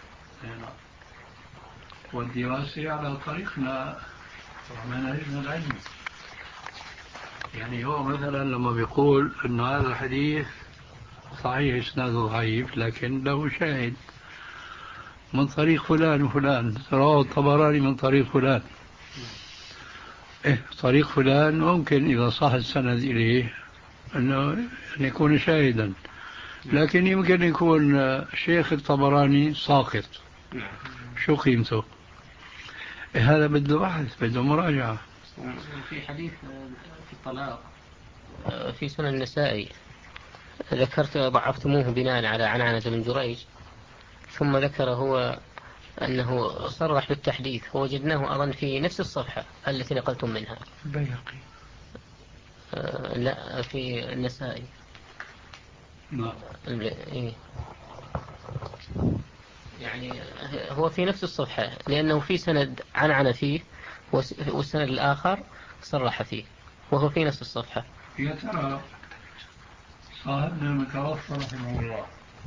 والدراسة على طريقنا ومنهجنا العلمي. يعني هو مثلا لما بيقول أنه هذا الحديث صحيح إسناده ضعيف لكن له شاهد من طريق فلان وفلان، رواه الطبراني من طريق فلان. إيه طريق فلان ممكن إذا صح السند إليه أنه أن يكون شاهدا، لكن يمكن يكون شيخ الطبراني ساقط. شو قيمته؟ إيه هذا بده بحث، بده مراجعة. في حديث في الطلاق في سنن النسائي ذكرت ضعفتموه بناء على عنعنة بن جريج، ثم ذكر هو أنه صرح بالتحديث ووجدناه أظن في نفس الصفحة التي نقلتم منها. البيهقي. آه لا في النسائي. نعم. إيه. يعني هو في نفس الصفحة لأنه في سند عنعنة فيه والسند الآخر صرح فيه وهو في نفس الصفحة. يا ترى صاحبنا المتوفى رحمه الله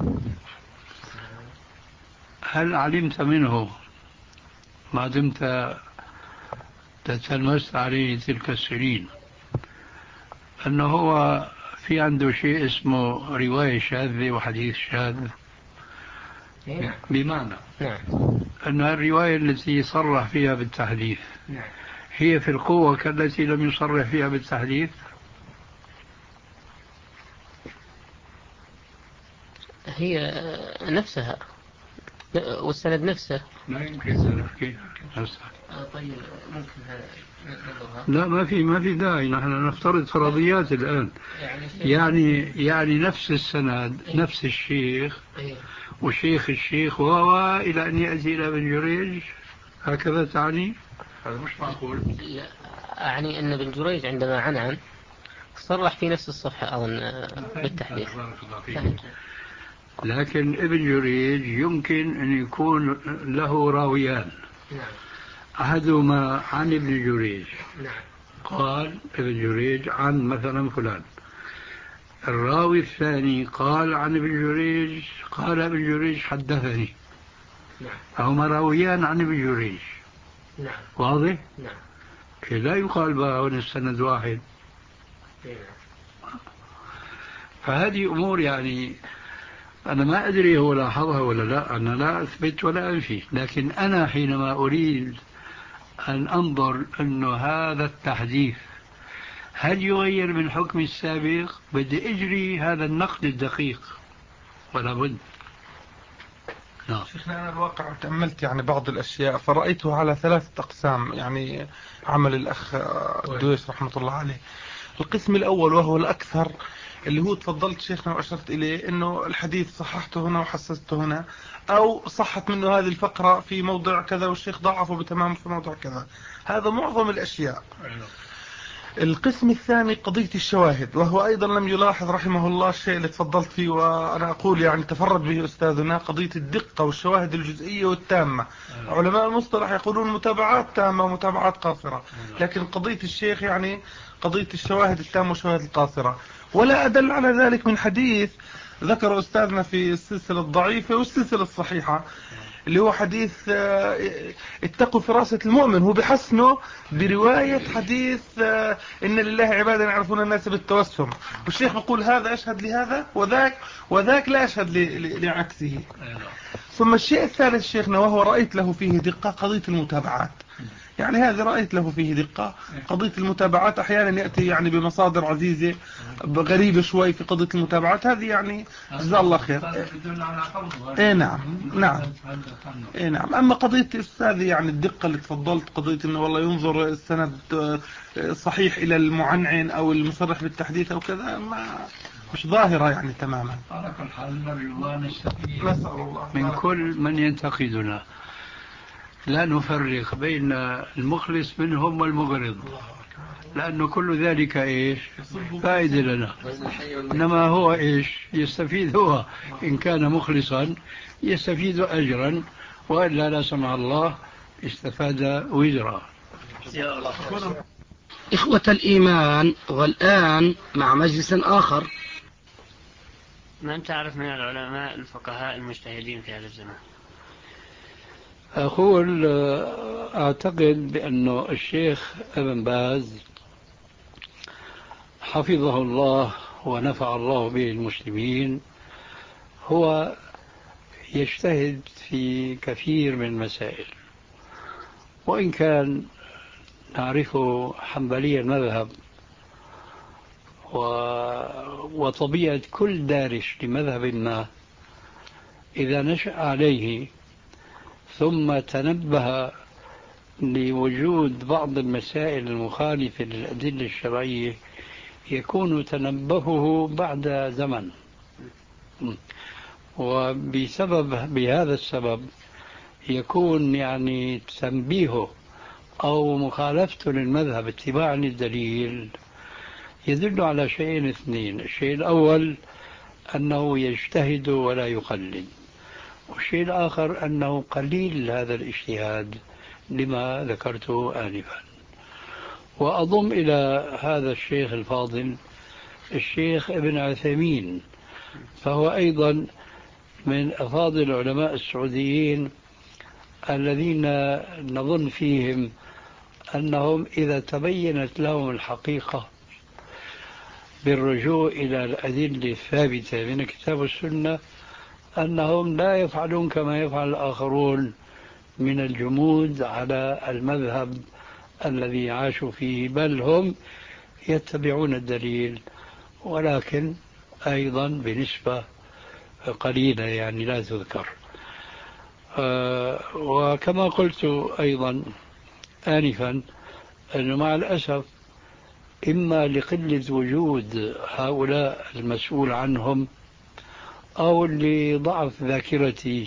هل علمت منه ما دمت تتلمست عليه تلك السنين أنه هو في عنده شيء اسمه رواية شاذة وحديث شاذ؟ نعم. بمعنى نعم. أن الرواية التي صرح فيها بالتحديث نعم. هي في القوة كالتي لم يصرح فيها بالتحديث؟ هي نفسها والسند نفسه. لا يمكن ذلك. كيف نفسها؟ طيب ممكن نظرها. لا ما في ما في داعي، نحن نفترض فرضيات الآن. يعني يعني نفس السند نفس الشيخ وشيخ الشيخ وهو إلى أن يأتي إلى ابن جريج، هكذا تعني؟ هذا مش معقول. لا أعني أن ابن جريج عندما عنعن صرح في نفس الصفحة أظن بالتحديث. لكن ابن جريج يمكن أن يكون له راويان. نعم. أحدهما عن ابن جريج. نعم. قال ابن جريج عن مثلا فلان. الراوي الثاني قال عن ابن جريج قال ابن جريج حدثني. نعم. فهما راويان عن ابن جريج. نعم. واضح؟ نعم. لا يقال بقى هنا السند واحد. نعم. فهذه أمور يعني أنا ما أدري هو لاحظها ولا لا، أنا لا أثبت ولا أنفي، لكن أنا حينما أريد أن أنظر أن هذا التحديث هل يغير من حكم السابق بدي أجري هذا النقد الدقيق ولا بد. نعم. شيخنا أنا الواقع تأملت يعني بعض الأشياء فرأيته على ثلاثة أقسام، يعني عمل الأخ دويش رحمة الله عليه. القسم الأول وهو الأكثر اللي هو تفضلت شيخنا وأشرت إليه إنه الحديث صححته هنا وحسسته هنا، أو صحت منه هذه الفقرة في موضع كذا والشيخ ضعفه بتمام في موضع كذا. هذا معظم الأشياء. القسم الثاني قضية الشواهد، وهو أيضا لم يلاحظ رحمه الله الشيء اللي تفضلت فيه وأنا أقول يعني تفرد به أستاذنا، قضية الدقة والشواهد الجزئية والتامة. علماء المصطلح يقولون متابعات تامة ومتابعات قاصرة، لكن قضية الشيخ يعني قضية الشواهد التامة والشواهد القاصرة. ولا أدل على ذلك من حديث ذكر أستاذنا في السلسلة الضعيفة والسلسلة الصحيحة، اللي هو حديث اتقوا فراسة المؤمن، هو بحسنه برواية حديث إن لله عبادا يعرفون الناس بالتوسم، والشيخ يقول هذا أشهد لهذا وذاك وذاك لا أشهد لعكسه. ثم الشيء الثالث شيخنا وهو رأيت له فيه دقة قضية المتابعات، يعني هذا رأيت له فيه دقة قضية المتابعات. أحيانا يأتي يعني بمصادر عزيزة غريبة شوي في قضية المتابعات هذه، يعني جزاه الله خير. إيه نعم نعم إيه نعم. أما قضية الأستاذ يعني الدقة اللي تفضلت قضية إنه والله ينظر السند صحيح إلى المعنعن أو المصرح بالتحديث أو كذا، ما مش ظاهرة يعني تماما. على كل حال نرجو الله نستفيد نسأل الله من كل من ينتقدنا، لا نفرق بين المخلص منهم والمغرض. لأنه كل ذلك إيش فائدة لنا. إنما هو إيش يستفيد هو إن كان مخلصا يستفيد أجرا، وإلا لا سمح الله استفاد وزرا. إخوة الإيمان، والآن مع مجلس آخر. من تعرف من العلماء الفقهاء المجتهدين في هذا الزمان؟ أقول أعتقد بأنه الشيخ ابن باز حفظه الله ونفع الله به المسلمين هو يجتهد في كثير من المسائل، وإن كان نعرفه حنبلي المذهب، وطبيعة كل دارس لمذهب ما إذا نشأ عليه ثم تنبه لوجود بعض المسائل المخالفة للأدلة الشرعية يكون تنبهه بعد زمن، وبسبب بهذا السبب يكون يعني تنبيهه أو مخالفته للمذهب اتباعا للدليل يدل على شيئين اثنين. الشيء الأول أنه يجتهد ولا يقلد، والشيء الآخر أنه قليل هذا الاجتهاد لما ذكرته آنفا. وأضم إلى هذا الشيخ الفاضل الشيخ ابن عثيمين، فهو أيضا من أفاضل العلماء السعوديين الذين نظن فيهم أنهم إذا تبينت لهم الحقيقة بالرجوع إلى الأدلة الثابتة من الكتاب والسنة أنهم لا يفعلون كما يفعل الآخرون من الجمود على المذهب الذي عاشوا فيه، بل هم يتبعون الدليل، ولكن أيضا بنسبة قليلة يعني لا تذكر. أه وكما قلت أيضا آنفا أنه مع الأسف إما لقلة وجود هؤلاء المسؤول عنهم أو لضعف ذاكرتي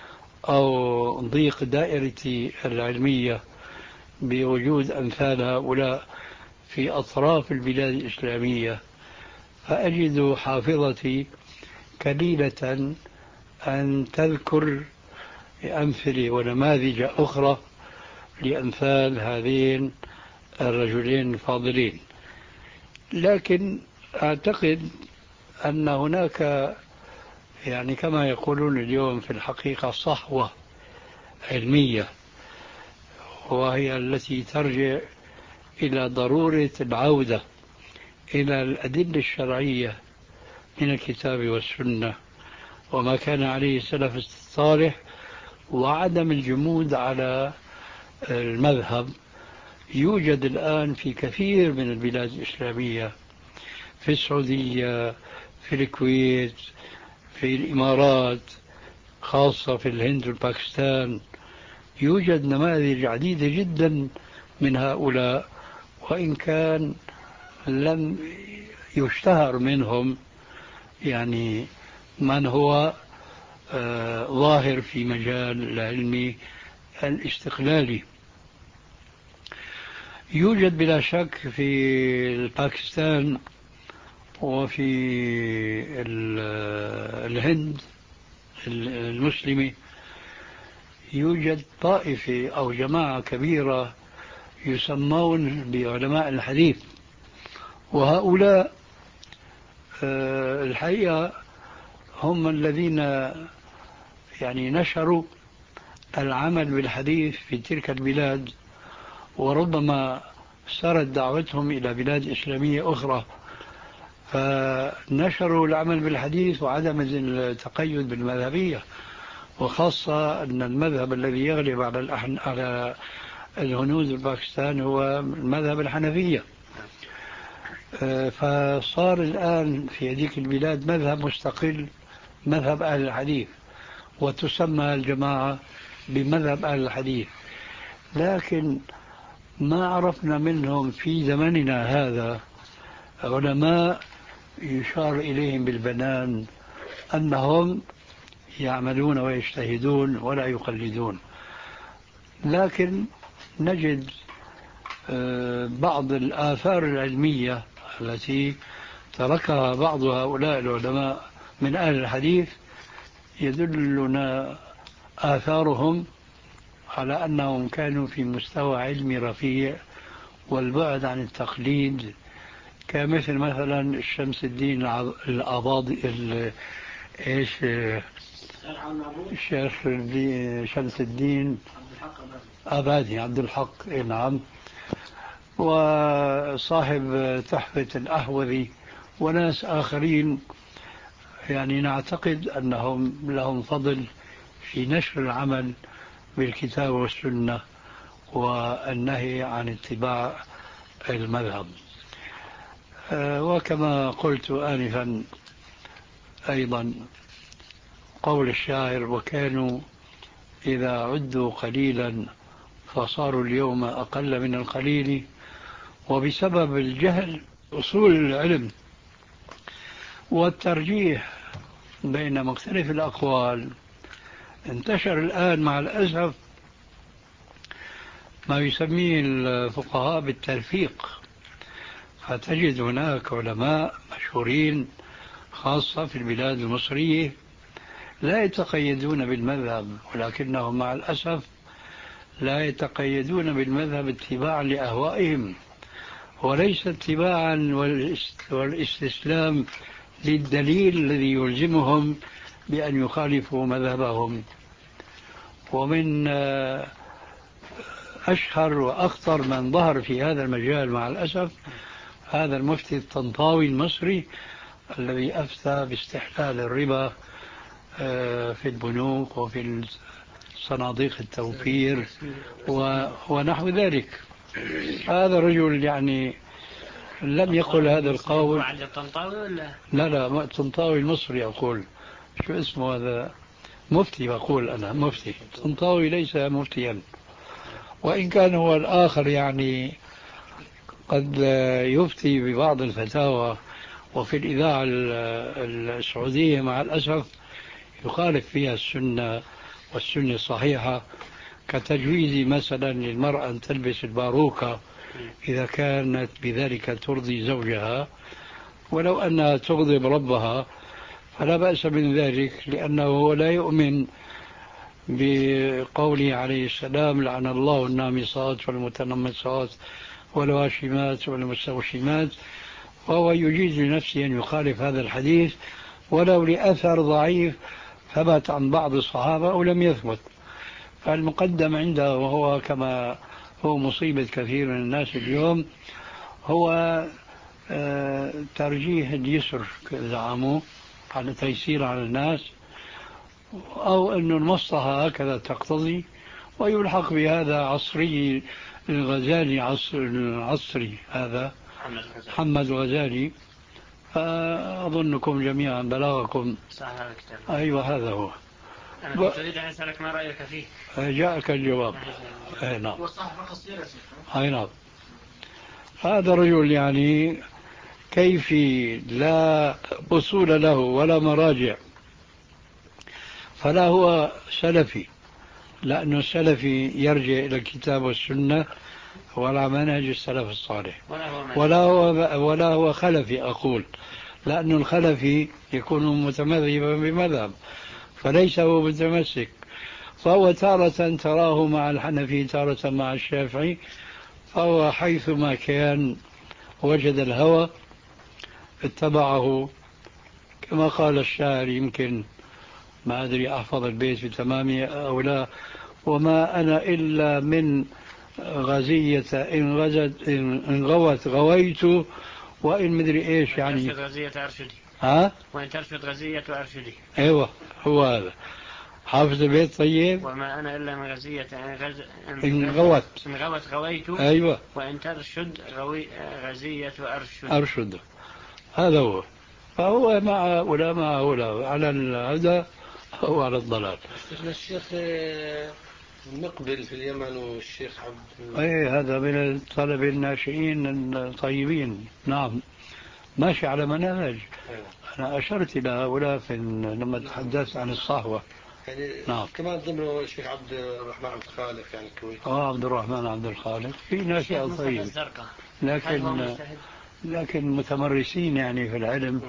أو ضيق دائرتي العلمية بوجود أمثال هؤلاء في أطراف البلاد الإسلامية، فأجد حافظتي كليلة أن تذكر أمثلة ونماذج أخرى لأمثال هذين الرجلين الفاضلين. لكن أعتقد أن هناك يعني كما يقولون اليوم في الحقيقة صحوة علمية، وهي التي ترجع إلى ضرورة العودة إلى الأدلة الشرعية من الكتاب والسنة وما كان عليه السلف الصالح، وعدم الجمود على المذهب. يوجد الآن في كثير من البلاد الإسلامية، في السعودية، في الكويت، في الإمارات، خاصة في الهند والباكستان، يوجد نماذج عديدة جدا من هؤلاء، وإن كان لم يشتهر منهم يعني من هو آه ظاهر في مجال العلم الاستقلالي. يوجد بلا شك في باكستان وفي الهند المسلمة يوجد طائفة أو جماعة كبيرة يسمون بعلماء الحديث، وهؤلاء الحقيقة هم الذين يعني نشروا العمل بالحديث في تلك البلاد، وربما سارت دعوتهم إلى بلاد إسلامية أخرى، فنشروا العمل بالحديث وعدم التقيد بالمذهبية، وخاصة أن المذهب الذي يغلب على الأحن... على الهنود الباكستان هو المذهب الحنفية. فصار الآن في هذيك البلاد مذهب مستقل، مذهب أهل الحديث، وتسمى الجماعة بمذهب أهل الحديث. لكن ما عرفنا منهم في زمننا هذا علماء يشار إليهم بالبنان أنهم يعملون ويجتهدون ولا يقلدون. لكن نجد بعض الآثار العلمية التي تركها بعض هؤلاء العلماء من أهل الحديث يدلنا آثارهم على أنهم كانوا في مستوى علمي رفيع والبعد عن التقليد، كمثل مثلا شمس الدين الأباضي ايش الشيخ شمس الدين أبادي عبد الحق، نعم، وصاحب تحفة الأحوذي وناس آخرين، يعني نعتقد أنهم لهم فضل في نشر العمل بالكتاب والسنة والنهي عن اتباع المذهب. وكما قلت آنفا أيضا قول الشاعر: وكانوا إذا عدوا قليلا فصاروا اليوم أقل من القليل. وبسبب الجهل أصول العلم والترجيح بين مختلف الأقوال انتشر الآن مع الأسف ما يسميه الفقهاء بالتلفيق، فتجد هناك علماء مشهورين خاصة في البلاد المصرية لا يتقيدون بالمذهب، ولكنهم مع الأسف لا يتقيدون بالمذهب اتباعا لأهوائهم وليس اتباعا والاستسلام للدليل الذي يلزمهم بأن يخالفوا مذهبهم. ومن أشهر وأخطر من ظهر في هذا المجال مع الأسف هذا المفتي الطنطاوي المصري الذي أفتى باستحلال الربا في البنوك وفي صناديق التوفير ونحو ذلك. هذا الرجل يعني لم يقل هذا القول. لا لا الطنطاوي المصري أقول، شو اسمه هذا؟ مفتي بقول أنا مفتي. الطنطاوي ليس مفتيا، وإن كان هو الآخر يعني قد يفتي ببعض الفتاوى وفي الإذاعة السعودية مع الأسف يخالف فيها السنة والسنة الصحيحة، كتجويز مثلا للمرأة أن تلبس الباروكة إذا كانت بذلك ترضي زوجها، ولو أنها تغضب ربها فلا بأس من ذلك، لأنه لا يؤمن بقوله عليه السلام: لعن الله النامصات والمتنمصات والواشمات والمستوشمات، وهو يجيز لنفسه أن يخالف هذا الحديث ولو لأثر ضعيف ثبت عن بعض الصحابة أو لم يثبت. فالمقدم عنده، وهو كما هو مصيبة كثير من الناس اليوم، هو ترجيح اليسر زعموا على تيسير على الناس، أو أن المصلحة هكذا تقتضي، ويلحق بهذا عصري الغزالي، عصر العصري هذا محمد الغزالي، فأظنكم جميعا بلغكم. أيوة هذا هو. أنا كنت أريد أن أسألك ما رأيك فيه. جاءك الجواب. أي نعم. أي نعم. هذا رجل يعني كيف لا أصول له ولا مراجع، فلا هو سلفي، لأنه السلفي يرجع إلى الكتاب والسنة ولا منهج السلف الصالح، ولا هو ولا هو خلفي أقول، لأن الخلفي يكون متمذهبا بمذهب فليس هو متمسك، فهو تارة تراه مع الحنفي تارة مع الشافعي، فهو حيثما كان وجد الهوى اتبعه، كما قال الشاعر، يمكن ما أدري أحفظ البيت بتمامه أو لا: وما أنا إلا من غزية إن غزت إن غوت غويت، وإن مدري إيش يعني ترشد غزية أرشدي. ها؟ وإن ترشد غزية أرشدي. أيوة هو هذا. حافظ البيت طيب. وما أنا إلا من غزية إن, غز... إن غوت إن غوت غويت. أيوة. وإن ترشد غوي... غزية أرشد. أرشد هذا هو. فهو مع ولا مع ولا على الهدى أو على الضلال. الشيخ مقبل في اليمن والشيخ عبد. أي هذا من الطلبة الناشئين الطيبين. نعم ماشي على منهج. أنا أشرت إلى هؤلاء في لما تحدثت عن الصحوة. يعني نعم. كمان ضمنه الشيخ عبد الرحمن عبد الخالق يعني الكويت. اه عبد الرحمن عبد الخالق في ناس طيب، لكن لكن متمرسين يعني في العلم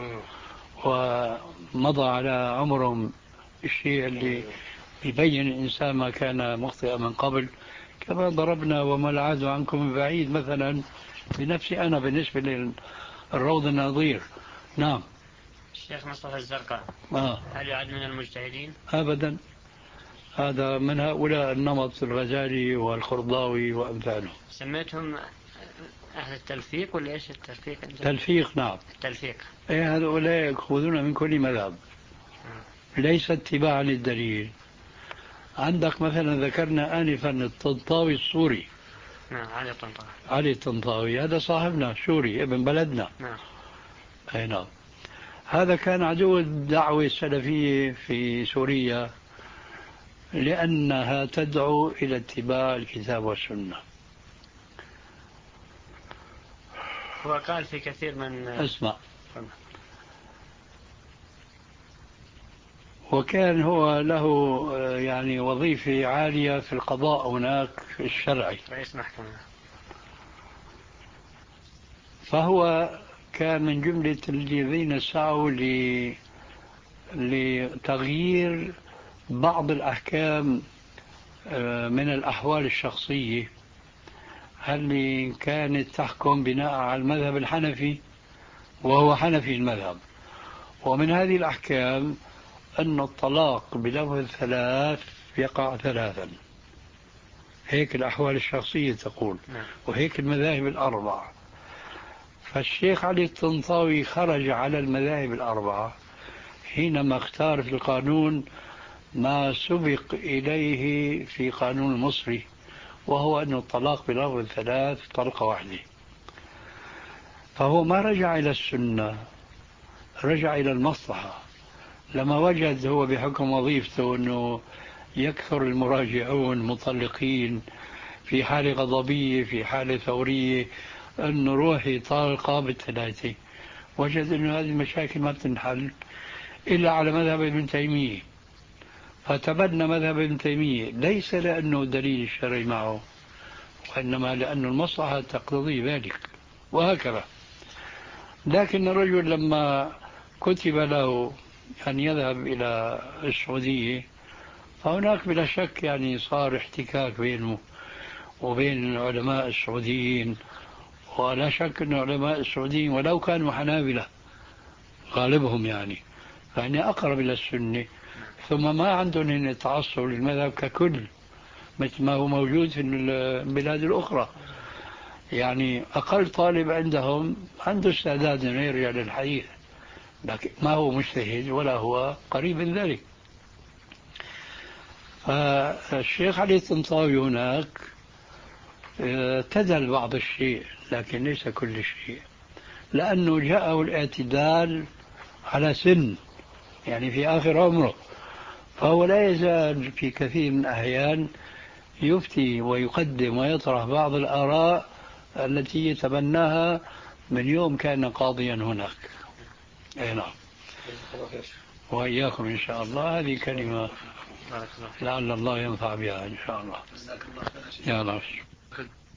ومضى على عمرهم الشيء اللي يبين الإنسان ما كان مخطئا من قبل. كما ضربنا وما العاد عنكم بعيد مثلا بنفسي أنا بالنسبة للروض النظير. نعم. الشيخ مصطفى الزرقاء آه. هل يعد من المجتهدين؟ أبدا، هذا من هؤلاء النمط الغزالي والخرضاوي وأمثاله. سميتهم أهل التلفيق ولا إيش التلفيق؟ تلفيق. نعم تلفيق. إيه هؤلاء يأخذون من كل مذهب ليس اتباعا للدليل. عندك مثلا ذكرنا آنفا الطنطاوي السوري. نعم علي الطنطاوي. علي الطنطاوي هذا صاحبنا سوري ابن بلدنا. نعم. أي نعم. هذا كان عدو الدعوة السلفية في سوريا لأنها تدعو إلى اتباع الكتاب والسنة. هو قال في كثير من اسمع، وكان هو له يعني وظيفة عالية في القضاء هناك الشرعي، رئيس محكمة. فهو كان من جملة الذين سعوا لتغيير بعض الأحكام من الأحوال الشخصية اللي كانت تحكم بناء على المذهب الحنفي، وهو حنفي المذهب. ومن هذه الأحكام أن الطلاق بلفظ الثلاث يقع ثلاثا، هيك الأحوال الشخصية تقول، وهيك المذاهب الأربعة. فالشيخ علي الطنطاوي خرج على المذاهب الأربعة حينما اختار في القانون ما سبق إليه في قانون المصري، وهو أن الطلاق بلفظ الثلاث طلقة واحدة. فهو ما رجع إلى السنة، رجع إلى المصلحة. لما وجد هو بحكم وظيفته أنه يكثر المراجعون مطلقين في حالة غضبية في حالة ثورية، أنه روحي طالقة بالثلاثة، وجد أنه هذه المشاكل ما بتنحل إلا على مذهب ابن تيمية، فتبنى مذهب ابن تيمية، ليس لأنه دليل الشرعي معه، وإنما لأن المصلحة تقتضي ذلك، وهكذا. لكن الرجل لما كتب له أن يذهب إلى السعودية، فهناك بلا شك يعني صار احتكاك بينه وبين العلماء السعوديين، ولا شك أن العلماء السعوديين ولو كانوا حنابلة غالبهم يعني فإني أقرب إلى السنة، ثم ما عندهم إن تعصب للمذهب ككل مثل ما هو موجود في البلاد الأخرى. يعني أقل طالب عندهم عنده استعداد أن يرجع للحديث، لكن ما هو مجتهد ولا هو قريب من ذلك. فالشيخ علي الطنطاوي هناك تدل بعض الشيء لكن ليس كل شيء، لأنه جاءه الاعتدال على سن يعني في آخر عمره، فهو لا يزال في كثير من الأحيان يفتي ويقدم ويطرح بعض الآراء التي يتبناها من يوم كان قاضيا هناك. أي نعم. وإياكم إن شاء الله. هذه كلمة لعل الله ينفع بها إن شاء الله. يا الله.